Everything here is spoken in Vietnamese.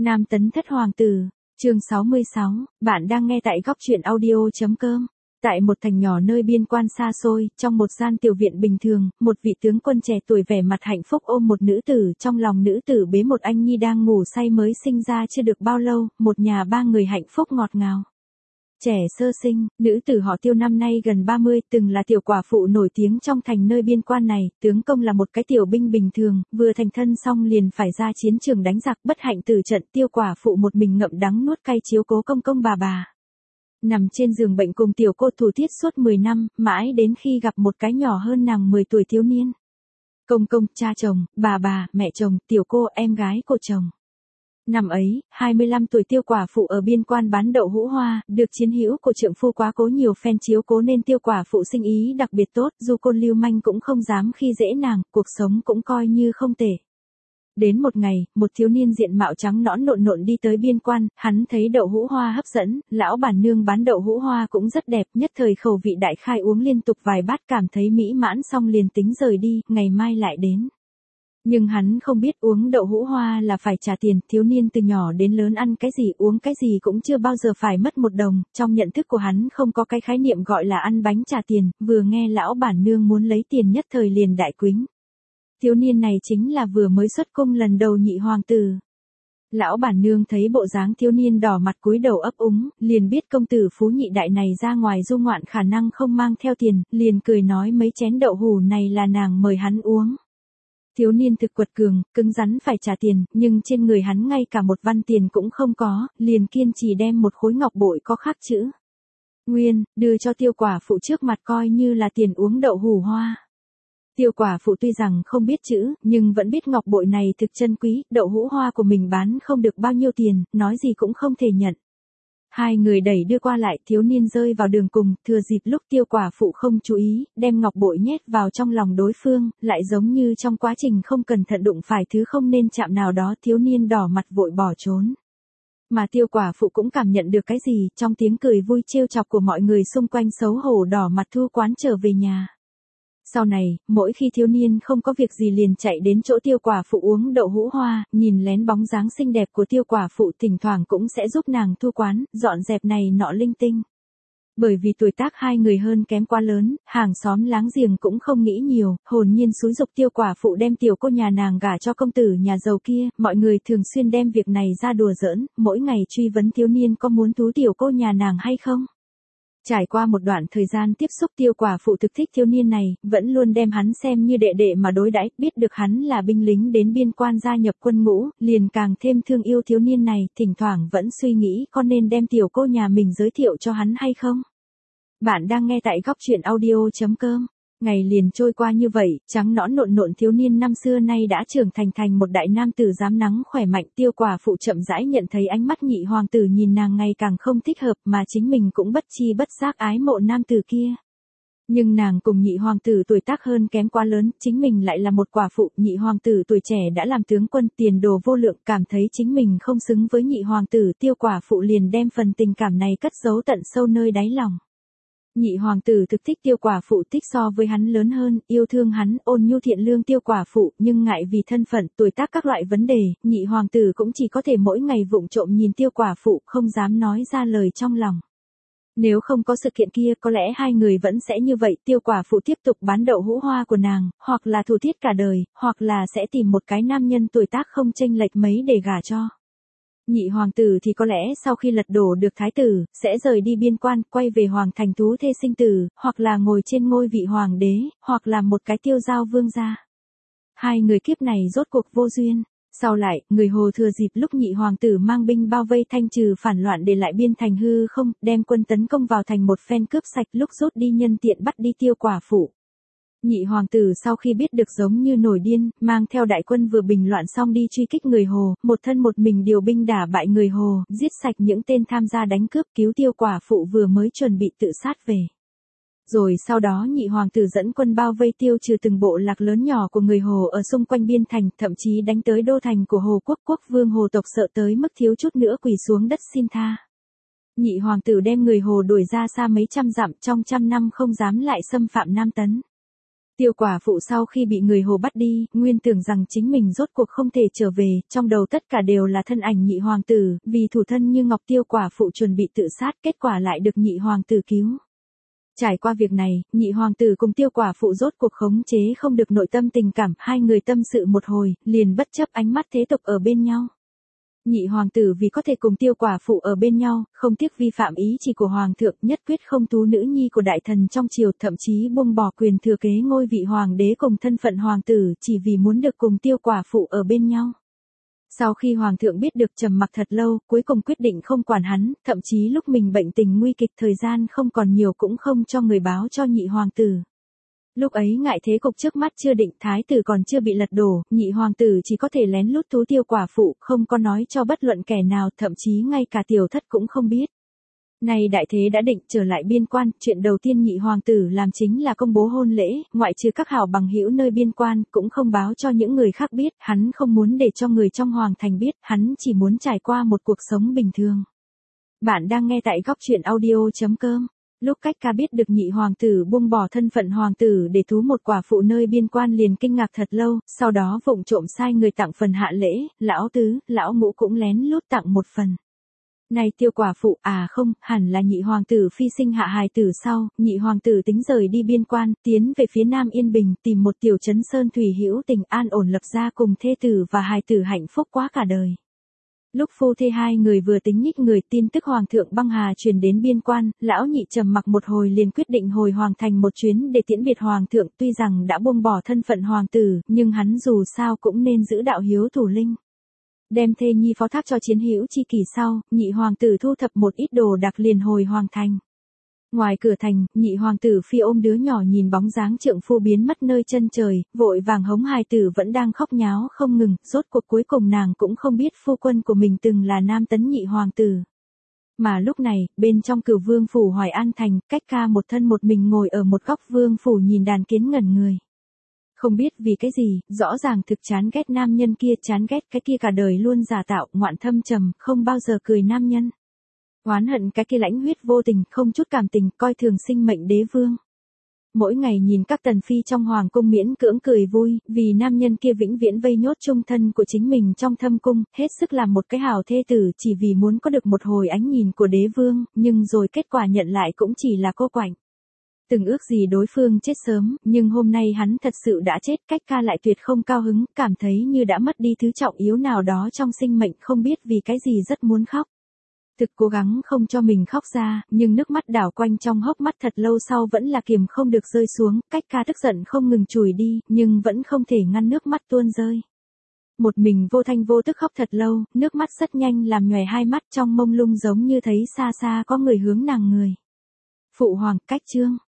Nam Tấn Thất Hoàng Tử, chương 66, bạn đang nghe tại góc truyện audio.com. Tại một thành nhỏ nơi biên quan xa xôi, trong một gian tiểu viện bình thường, một vị tướng quân trẻ tuổi vẻ mặt hạnh phúc ôm một nữ tử, trong lòng nữ tử bế một anh nhi đang ngủ say mới sinh ra chưa được bao lâu, một nhà ba người hạnh phúc ngọt ngào. Trẻ sơ sinh, nữ tử họ Tiêu năm nay gần 30, từng là tiểu quả phụ nổi tiếng trong thành nơi biên quan này, tướng công là một cái tiểu binh bình thường, vừa thành thân xong liền phải ra chiến trường đánh giặc, bất hạnh tử trận. Tiêu quả phụ một mình ngậm đắng nuốt cay chiếu cố công công bà. Nằm trên giường bệnh cùng tiểu cô thủ tiết suốt 10 năm, mãi đến khi gặp một cái nhỏ hơn nàng 10 tuổi thiếu niên. Công công, cha chồng, bà, mẹ chồng, tiểu cô, em gái của chồng. Năm ấy, 25 tuổi tiêu quả phụ ở biên quan bán đậu hũ hoa, được chiến hữu của trượng phu quá cố nhiều phen chiếu cố nên tiêu quả phụ sinh ý đặc biệt tốt, dù côn lưu manh cũng không dám khi dễ nàng, cuộc sống cũng coi như không tệ. Đến một ngày, một thiếu niên diện mạo trắng nõn nộn nộn đi tới biên quan, hắn thấy đậu hũ hoa hấp dẫn, lão bản nương bán đậu hũ hoa cũng rất đẹp, nhất thời khẩu vị đại khai uống liên tục vài bát cảm thấy mỹ mãn xong liền tính rời đi, ngày mai lại đến. Nhưng hắn không biết uống đậu hũ hoa là phải trả tiền, thiếu niên từ nhỏ đến lớn ăn cái gì uống cái gì cũng chưa bao giờ phải mất một đồng, trong nhận thức của hắn không có cái khái niệm gọi là ăn bánh trả tiền, vừa nghe lão bản nương muốn lấy tiền nhất thời liền đại quính. Thiếu niên này chính là vừa mới xuất cung lần đầu nhị hoàng tử. Lão bản nương thấy bộ dáng thiếu niên đỏ mặt cúi đầu ấp úng, liền biết công tử phú nhị đại này ra ngoài du ngoạn khả năng không mang theo tiền, liền cười nói mấy chén đậu hũ này là nàng mời hắn uống. Thiếu niên thực quật cường, cứng rắn phải trả tiền, nhưng trên người hắn ngay cả một văn tiền cũng không có, liền kiên trì đem một khối ngọc bội có khắc chữ Nguyên, đưa cho tiêu quả phụ trước mặt coi như là tiền uống đậu hũ hoa. Tiêu quả phụ tuy rằng không biết chữ, nhưng vẫn biết ngọc bội này thực chân quý, đậu hũ hoa của mình bán không được bao nhiêu tiền, nói gì cũng không thể nhận. Hai người đẩy đưa qua lại, thiếu niên rơi vào đường cùng, thừa dịp lúc tiêu quả phụ không chú ý, đem ngọc bội nhét vào trong lòng đối phương, lại giống như trong quá trình không cẩn thận đụng phải thứ không nên chạm nào đó, thiếu niên đỏ mặt vội bỏ trốn. Mà tiêu quả phụ cũng cảm nhận được cái gì, trong tiếng cười vui trêu chọc của mọi người xung quanh xấu hổ đỏ mặt thu quán trở về nhà. Sau này, mỗi khi thiếu niên không có việc gì liền chạy đến chỗ tiêu quả phụ uống đậu hũ hoa, nhìn lén bóng dáng xinh đẹp của tiêu quả phụ thỉnh thoảng cũng sẽ giúp nàng thu quán, dọn dẹp này nọ linh tinh. Bởi vì tuổi tác hai người hơn kém quá lớn, hàng xóm láng giềng cũng không nghĩ nhiều, hồn nhiên xúi giục tiêu quả phụ đem tiểu cô nhà nàng gả cho công tử nhà giàu kia, mọi người thường xuyên đem việc này ra đùa giỡn, mỗi ngày truy vấn thiếu niên có muốn thú tiểu cô nhà nàng hay không. Trải qua một đoạn thời gian tiếp xúc tiêu quả phụ thực thích thiếu niên này, vẫn luôn đem hắn xem như đệ đệ mà đối đãi, biết được hắn là binh lính đến biên quan gia nhập quân ngũ, liền càng thêm thương yêu thiếu niên này, thỉnh thoảng vẫn suy nghĩ có nên đem tiểu cô nhà mình giới thiệu cho hắn hay không. Bạn đang nghe tại góc truyện audio.com. Ngày liền trôi qua như vậy, trắng nõn nộn nộn thiếu niên năm xưa nay đã trưởng thành một đại nam tử dám nắng khỏe mạnh. Tiêu quả phụ chậm rãi nhận thấy ánh mắt nhị hoàng tử nhìn nàng ngày càng không thích hợp mà chính mình cũng bất chi bất giác ái mộ nam tử kia. Nhưng nàng cùng nhị hoàng tử tuổi tác hơn kém quá lớn, chính mình lại là một quả phụ, nhị hoàng tử tuổi trẻ đã làm tướng quân tiền đồ vô lượng, cảm thấy chính mình không xứng với nhị hoàng tử. Tiêu quả phụ liền đem phần tình cảm này cất giấu tận sâu nơi đáy lòng. Nhị hoàng tử thực thích tiêu quả phụ, thích so với hắn lớn hơn, yêu thương hắn, ôn nhu thiện lương tiêu quả phụ, nhưng ngại vì thân phận, tuổi tác các loại vấn đề, nhị hoàng tử cũng chỉ có thể mỗi ngày vụng trộm nhìn tiêu quả phụ, không dám nói ra lời trong lòng. Nếu không có sự kiện kia, có lẽ hai người vẫn sẽ như vậy, tiêu quả phụ tiếp tục bán đậu hũ hoa của nàng, hoặc là thủ tiết cả đời, hoặc là sẽ tìm một cái nam nhân tuổi tác không chênh lệch mấy để gả cho. Nhị hoàng tử thì có lẽ sau khi lật đổ được thái tử, sẽ rời đi biên quan, quay về hoàng thành thú thê sinh tử, hoặc là ngồi trên ngôi vị hoàng đế, hoặc là một cái tiêu giao vương gia. Hai người kiếp này rốt cuộc vô duyên. Sau lại, người Hồ thừa dịp lúc nhị hoàng tử mang binh bao vây thanh trừ phản loạn để lại biên thành hư không, đem quân tấn công vào thành một phen cướp sạch, lúc rút đi nhân tiện bắt đi tiêu quả phụ. Nhị hoàng tử sau khi biết được giống như nổi điên, mang theo đại quân vừa bình loạn xong đi truy kích người Hồ, một thân một mình điều binh đả bại người Hồ, giết sạch những tên tham gia đánh cướp, cứu tiêu quả phụ vừa mới chuẩn bị tự sát về. Rồi sau đó nhị hoàng tử dẫn quân bao vây tiêu trừ từng bộ lạc lớn nhỏ của người Hồ ở xung quanh biên thành, thậm chí đánh tới đô thành của Hồ quốc. Quốc vương Hồ tộc sợ tới mức thiếu chút nữa quỳ xuống đất xin tha. Nhị hoàng tử đem người Hồ đuổi ra xa mấy trăm dặm, trong trăm năm không dám lại xâm phạm Nam Tấn. Tiêu quả phụ sau khi bị người Hồ bắt đi, nguyên tưởng rằng chính mình rốt cuộc không thể trở về, trong đầu tất cả đều là thân ảnh nhị hoàng tử, vì thủ thân như ngọc tiêu quả phụ chuẩn bị tự sát, kết quả lại được nhị hoàng tử cứu. Trải qua việc này, nhị hoàng tử cùng tiêu quả phụ rốt cuộc khống chế không được nội tâm tình cảm, hai người tâm sự một hồi, liền bất chấp ánh mắt thế tục ở bên nhau. Nhị hoàng tử vì có thể cùng tiêu quả phụ ở bên nhau, không tiếc vi phạm ý chỉ của hoàng thượng, nhất quyết không tú nữ nhi của đại thần trong triều, thậm chí buông bỏ quyền thừa kế ngôi vị hoàng đế cùng thân phận hoàng tử, chỉ vì muốn được cùng tiêu quả phụ ở bên nhau. Sau khi hoàng thượng biết được trầm mặc thật lâu, cuối cùng quyết định không quản hắn, thậm chí lúc mình bệnh tình nguy kịch thời gian không còn nhiều cũng không cho người báo cho nhị hoàng tử. Lúc ấy ngại thế cục trước mắt chưa định, thái tử còn chưa bị lật đổ, nhị hoàng tử chỉ có thể lén lút tú tiêu quả phụ, không có nói cho bất luận kẻ nào, thậm chí ngay cả tiểu thất cũng không biết. Nay đại thế đã định, trở lại biên quan, chuyện đầu tiên nhị hoàng tử làm chính là công bố hôn lễ, ngoại trừ các hảo bằng hữu nơi biên quan, cũng không báo cho những người khác biết, hắn không muốn để cho người trong hoàng thành biết, hắn chỉ muốn trải qua một cuộc sống bình thường. Bạn đang nghe tại góc truyện audio.com. Lúc Cách Ca biết được nhị hoàng tử buông bỏ thân phận hoàng tử để thú một quả phụ nơi biên quan liền kinh ngạc thật lâu, sau đó vụng trộm sai người tặng phần hạ lễ, lão tứ, lão ngũ cũng lén lút tặng một phần. Này tiêu quả phụ, à không, hẳn là nhị hoàng tử phi sinh hạ hài tử sau, nhị hoàng tử tính rời đi biên quan, tiến về phía nam Yên Bình, tìm một tiểu trấn sơn thủy hữu tình an ổn lập gia cùng thê tử và hài tử hạnh phúc quá cả đời. Lúc phu thê hai người vừa tính nhích người, tin tức hoàng thượng băng hà truyền đến biên quan, lão nhị trầm mặc một hồi liền quyết định hồi hoàng thành một chuyến để tiễn biệt hoàng thượng, tuy rằng đã buông bỏ thân phận hoàng tử, nhưng hắn dù sao cũng nên giữ đạo hiếu thủ linh. Đem thê nhi phó thác cho chiến hữu chi kỷ sau, nhị hoàng tử thu thập một ít đồ đạc liền hồi hoàng thành. Ngoài cửa thành, nhị hoàng tử phi ôm đứa nhỏ nhìn bóng dáng trượng phu biến mất nơi chân trời, vội vàng hống hài tử vẫn đang khóc nháo không ngừng, rốt cuộc cuối cùng nàng cũng không biết phu quân của mình từng là nam tấn nhị hoàng tử. Mà lúc này, bên trong Cửu Vương phủ Hoài An thành, Cách Ca một thân một mình ngồi ở một góc vương phủ nhìn đàn kiến ngẩn người. Không biết vì cái gì, rõ ràng thực chán ghét nam nhân kia, chán ghét cái kia cả đời luôn giả tạo, ngoạn thâm trầm, không bao giờ cười nam nhân. Oán hận cái kia lãnh huyết vô tình, không chút cảm tình, coi thường sinh mệnh đế vương. Mỗi ngày nhìn các tần phi trong hoàng cung miễn cưỡng cười vui, vì nam nhân kia vĩnh viễn vây nhốt chung thân của chính mình trong thâm cung, hết sức làm một cái hảo thê tử chỉ vì muốn có được một hồi ánh nhìn của đế vương, nhưng rồi kết quả nhận lại cũng chỉ là cô quạnh. Từng ước gì đối phương chết sớm, nhưng hôm nay hắn thật sự đã chết, Cách Ca lại tuyệt không cao hứng, cảm thấy như đã mất đi thứ trọng yếu nào đó trong sinh mệnh, không biết vì cái gì rất muốn khóc. Thực cố gắng không cho mình khóc ra, nhưng nước mắt đảo quanh trong hốc mắt thật lâu sau vẫn là kiềm không được rơi xuống, Cách Ca tức giận không ngừng chùi đi, nhưng vẫn không thể ngăn nước mắt tuôn rơi. Một mình vô thanh vô tức khóc thật lâu, nước mắt rất nhanh làm nhòe hai mắt trong mông lung giống như thấy xa xa có người hướng nàng người. Phụ hoàng, Cách Trương.